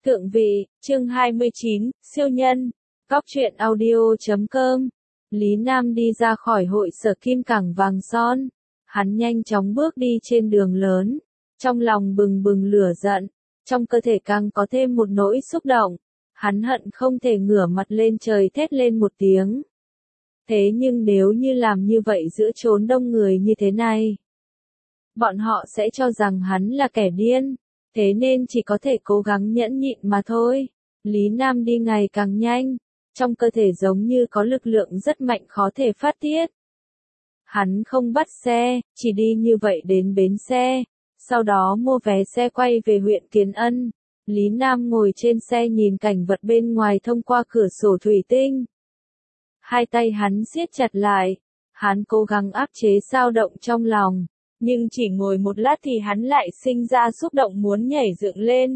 Thượng vị, chương 29, siêu nhân. Góc truyện audio.com. Lý Nam đi ra khỏi hội sở Kim Cảng Vàng Son. Hắn nhanh chóng bước đi trên đường lớn. Trong lòng bừng bừng lửa giận. Trong cơ thể càng có thêm một nỗi xúc động. Hắn hận không thể ngửa mặt lên trời thét lên một tiếng. Thế nhưng nếu như làm như vậy giữa chốn đông người như thế này, bọn họ sẽ cho rằng hắn là kẻ điên. Thế nên chỉ có thể cố gắng nhẫn nhịn mà thôi. Lý Nam đi ngày càng nhanh. Trong cơ thể giống như có lực lượng rất mạnh khó thể phát tiết. Hắn không bắt xe, chỉ đi như vậy đến bến xe. Sau đó mua vé xe quay về huyện Kiến Ân. Lý Nam ngồi trên xe nhìn cảnh vật bên ngoài thông qua cửa sổ thủy tinh. Hai tay hắn siết chặt lại. Hắn cố gắng áp chế dao động trong lòng. Nhưng chỉ ngồi một lát thì hắn lại sinh ra xúc động muốn nhảy dựng lên.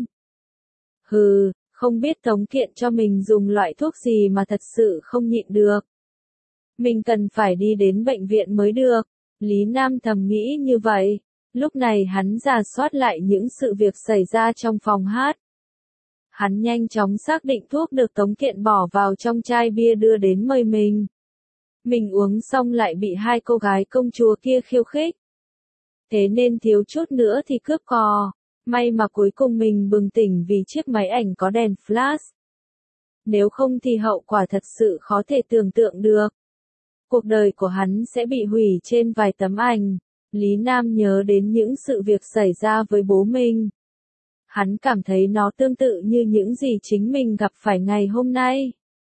Hừ, không biết Tống Kiện cho mình dùng loại thuốc gì mà thật sự không nhịn được. Mình cần phải đi đến bệnh viện mới được. Lý Nam thầm nghĩ như vậy. Lúc này hắn rà soát lại những sự việc xảy ra trong phòng hát. Hắn nhanh chóng xác định thuốc được Tống Kiện bỏ vào trong chai bia đưa đến mời mình. Mình uống xong lại bị hai cô gái công chúa kia khiêu khích. Thế nên thiếu chút nữa thì cướp cò. May mà cuối cùng mình bừng tỉnh vì chiếc máy ảnh có đèn flash. Nếu không thì hậu quả thật sự khó thể tưởng tượng được. Cuộc đời của hắn sẽ bị hủy trên vài tấm ảnh. Lý Nam nhớ đến những sự việc xảy ra với bố mình. Hắn cảm thấy nó tương tự như những gì chính mình gặp phải ngày hôm nay.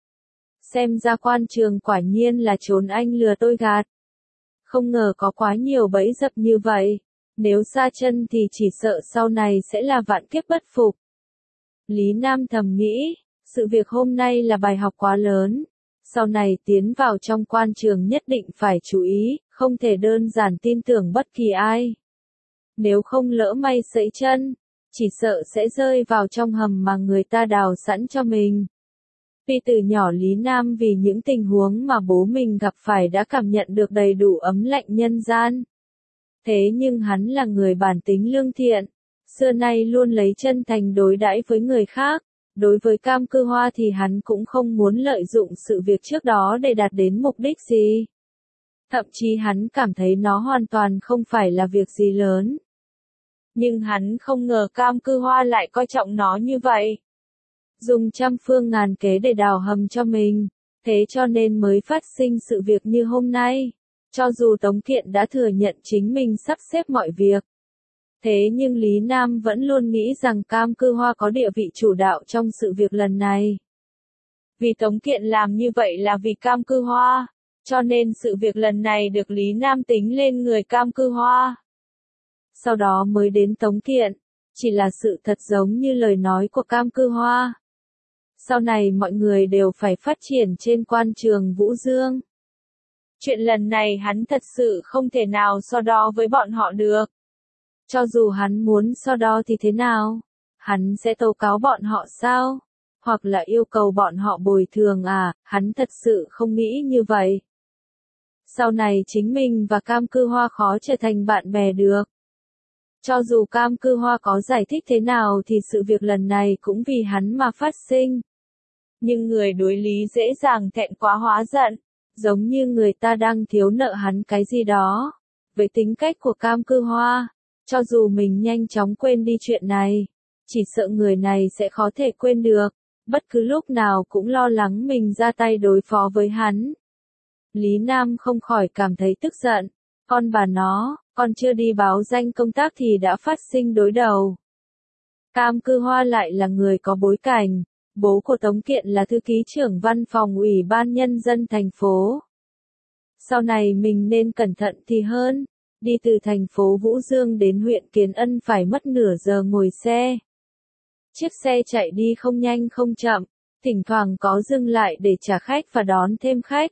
Xem ra quan trường quả nhiên là chốn anh lừa tôi gạt. Không ngờ có quá nhiều bẫy dập như vậy. Nếu sa chân thì chỉ sợ sau này sẽ là vạn kiếp bất phục. Lý Nam thầm nghĩ, sự việc hôm nay là bài học quá lớn. Sau này tiến vào trong quan trường nhất định phải chú ý, không thể đơn giản tin tưởng bất kỳ ai. Nếu không lỡ may sẫy chân, chỉ sợ sẽ rơi vào trong hầm mà người ta đào sẵn cho mình. Vì từ nhỏ Lý Nam vì những tình huống mà bố mình gặp phải đã cảm nhận được đầy đủ ấm lạnh nhân gian. Thế nhưng hắn là người bản tính lương thiện, xưa nay luôn lấy chân thành đối đãi với người khác. Đối với Cam Cư Hoa thì hắn cũng không muốn lợi dụng sự việc trước đó để đạt đến mục đích gì. Thậm chí hắn cảm thấy nó hoàn toàn không phải là việc gì lớn. Nhưng hắn không ngờ Cam Cư Hoa lại coi trọng nó như vậy. Dùng trăm phương ngàn kế để đào hầm cho mình, thế cho nên mới phát sinh sự việc như hôm nay. Cho dù Tống Kiện đã thừa nhận chính mình sắp xếp mọi việc. Thế nhưng Lý Nam vẫn luôn nghĩ rằng Cam Cư Hoa có địa vị chủ đạo trong sự việc lần này. Vì Tống Kiện làm như vậy là vì Cam Cư Hoa, cho nên sự việc lần này được Lý Nam tính lên người Cam Cư Hoa. Sau đó mới đến Tống Kiện, chỉ là sự thật giống như lời nói của Cam Cư Hoa. Sau này mọi người đều phải phát triển trên quan trường Vũ Dương. Chuyện lần này hắn thật sự không thể nào so đo với bọn họ được. Cho dù hắn muốn so đo thì thế nào? Hắn sẽ tố cáo bọn họ sao? Hoặc là yêu cầu bọn họ bồi thường à? Hắn thật sự không nghĩ như vậy. Sau này chính mình và Cam Cư Hoa khó trở thành bạn bè được. Cho dù Cam Cư Hoa có giải thích thế nào thì sự việc lần này cũng vì hắn mà phát sinh. Nhưng người đối lý dễ dàng thẹn quá hóa giận, giống như người ta đang thiếu nợ hắn cái gì đó. Với tính cách của Cam Cư Hoa, cho dù mình nhanh chóng quên đi chuyện này, chỉ sợ người này sẽ khó thể quên được, bất cứ lúc nào cũng lo lắng mình ra tay đối phó với hắn. Lý Nam không khỏi cảm thấy tức giận, con bà nó, còn chưa đi báo danh công tác thì đã phát sinh đối đầu. Cam Cư Hoa lại là người có bối cảnh, bố của Tống Kiện là thư ký trưởng văn phòng Ủy ban Nhân dân thành phố. Sau này mình nên cẩn thận thì hơn. Đi từ thành phố Vũ Dương đến huyện Kiến Ân phải mất nửa giờ ngồi xe. Chiếc xe chạy đi không nhanh không chậm, thỉnh thoảng có dừng lại để trả khách và đón thêm khách.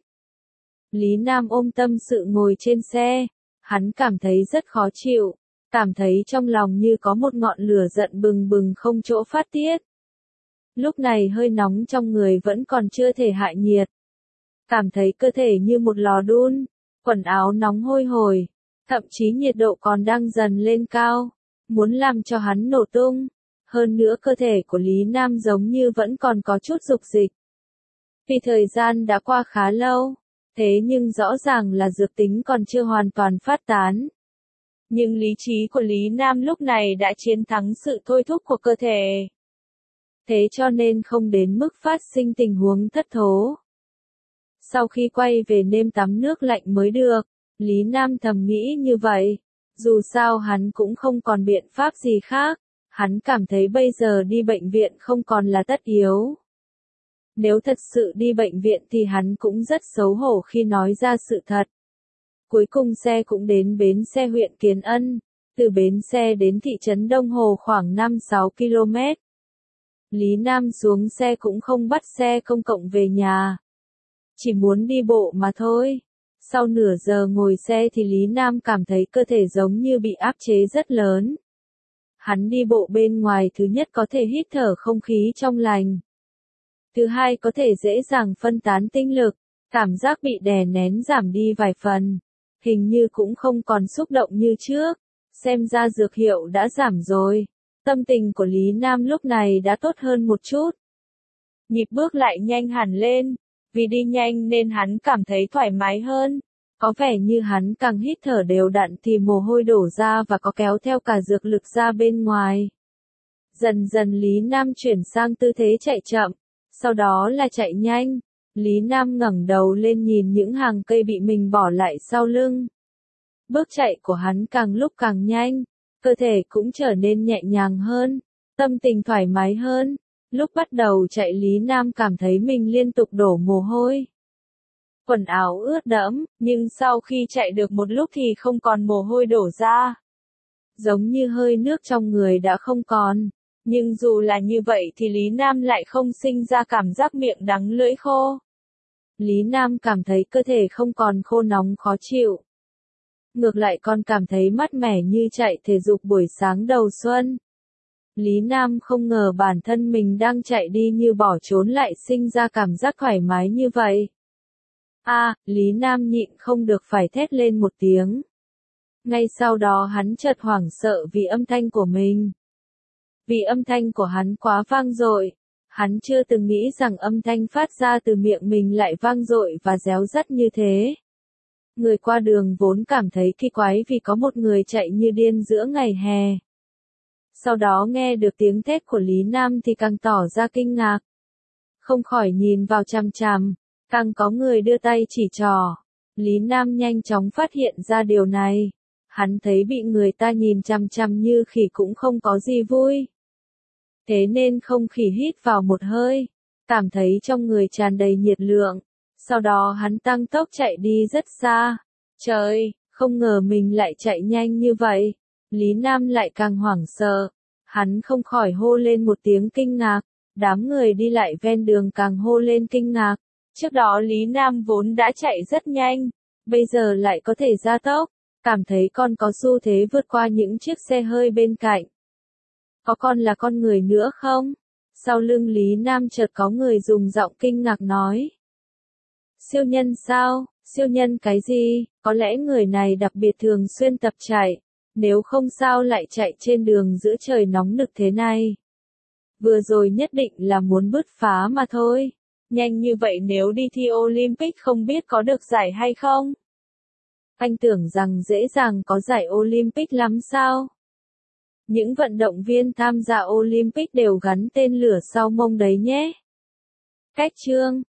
Lý Nam ôm tâm sự ngồi trên xe, hắn cảm thấy rất khó chịu, cảm thấy trong lòng như có một ngọn lửa giận bừng bừng không chỗ phát tiết. Lúc này hơi nóng trong người vẫn còn chưa thể hạ nhiệt. Cảm thấy cơ thể như một lò đun, quần áo nóng hôi hổi. Thậm chí nhiệt độ còn đang dần lên cao, muốn làm cho hắn nổ tung. Hơn nữa cơ thể của Lý Nam giống như vẫn còn có chút dục dịch. Vì thời gian đã qua khá lâu, thế nhưng rõ ràng là dược tính còn chưa hoàn toàn phát tán. Nhưng lý trí của Lý Nam lúc này đã chiến thắng sự thôi thúc của cơ thể. Thế cho nên không đến mức phát sinh tình huống thất thố. Sau khi quay về nên tắm nước lạnh mới được, Lý Nam thầm nghĩ như vậy. Dù sao hắn cũng không còn biện pháp gì khác, hắn cảm thấy bây giờ đi bệnh viện không còn là tất yếu. Nếu thật sự đi bệnh viện thì hắn cũng rất xấu hổ khi nói ra sự thật. Cuối cùng xe cũng đến bến xe huyện Kiến Ân, từ bến xe đến thị trấn Đông Hồ khoảng 5-6 km. Lý Nam xuống xe cũng không bắt xe công cộng về nhà. Chỉ muốn đi bộ mà thôi. Sau nửa giờ ngồi xe thì Lý Nam cảm thấy cơ thể giống như bị áp chế rất lớn. Hắn đi bộ bên ngoài thứ nhất có thể hít thở không khí trong lành. Thứ hai có thể dễ dàng phân tán tinh lực, cảm giác bị đè nén giảm đi vài phần. Hình như cũng không còn xúc động như trước, xem ra dược hiệu đã giảm rồi. Tâm tình của Lý Nam lúc này đã tốt hơn một chút. Nhịp bước lại nhanh hẳn lên, vì đi nhanh nên hắn cảm thấy thoải mái hơn. Có vẻ như hắn càng hít thở đều đặn thì mồ hôi đổ ra và có kéo theo cả dược lực ra bên ngoài. Dần dần Lý Nam chuyển sang tư thế chạy chậm, sau đó là chạy nhanh. Lý Nam ngẩng đầu lên nhìn những hàng cây bị mình bỏ lại sau lưng. Bước chạy của hắn càng lúc càng nhanh, cơ thể cũng trở nên nhẹ nhàng hơn, tâm tình thoải mái hơn. Lúc bắt đầu chạy Lý Nam cảm thấy mình liên tục đổ mồ hôi. Quần áo ướt đẫm, nhưng sau khi chạy được một lúc thì không còn mồ hôi đổ ra. Giống như hơi nước trong người đã không còn. Nhưng dù là như vậy thì Lý Nam lại không sinh ra cảm giác miệng đắng lưỡi khô. Lý Nam cảm thấy cơ thể không còn khô nóng khó chịu. Ngược lại còn cảm thấy mát mẻ như chạy thể dục buổi sáng đầu xuân. Lý Nam không ngờ bản thân mình chạy đi như bỏ trốn lại sinh ra cảm giác thoải mái như vậy. Lý Nam nhịn không được phải thét lên một tiếng. Ngay sau đó hắn chợt hoảng sợ vì âm thanh của mình. Vì âm thanh của hắn quá vang dội. Hắn chưa từng nghĩ rằng âm thanh phát ra từ miệng mình lại vang dội và réo rắt như thế. Người qua đường vốn cảm thấy kỳ quái vì có một người chạy như điên giữa ngày hè. Sau đó nghe được tiếng thét của Lý Nam thì càng tỏ ra kinh ngạc. Không khỏi nhìn vào chằm chằm, càng có người đưa tay chỉ trỏ. Lý Nam nhanh chóng phát hiện ra điều này. Hắn thấy bị người ta nhìn chằm chằm như khỉ cũng không có gì vui. Thế nên không khỉ hít vào một hơi, cảm thấy trong người tràn đầy nhiệt lượng. Sau đó hắn tăng tốc chạy đi rất xa. Trời, không ngờ mình lại chạy nhanh như vậy. Lý Nam lại càng hoảng sợ. Hắn không khỏi hô lên một tiếng kinh ngạc. Đám người đi lại ven đường càng hô lên kinh ngạc. Trước đó Lý Nam vốn đã chạy rất nhanh, bây giờ lại có thể gia tốc, cảm thấy còn có xu thế vượt qua những chiếc xe hơi bên cạnh. Có còn là con người nữa không? Sau lưng Lý Nam chợt có người dùng giọng kinh ngạc nói. Siêu nhân sao? Siêu nhân cái gì? Có lẽ người này đặc biệt thường xuyên tập chạy, nếu không sao lại chạy trên đường giữa trời nóng nực thế này. Vừa rồi nhất định là muốn bứt phá mà thôi. Nhanh như vậy nếu đi thi Olympic không biết có được giải hay không? Anh tưởng rằng dễ dàng có giải Olympic lắm sao? Những vận động viên tham gia Olympic đều gắn tên lửa sau mông đấy nhé. Cách chương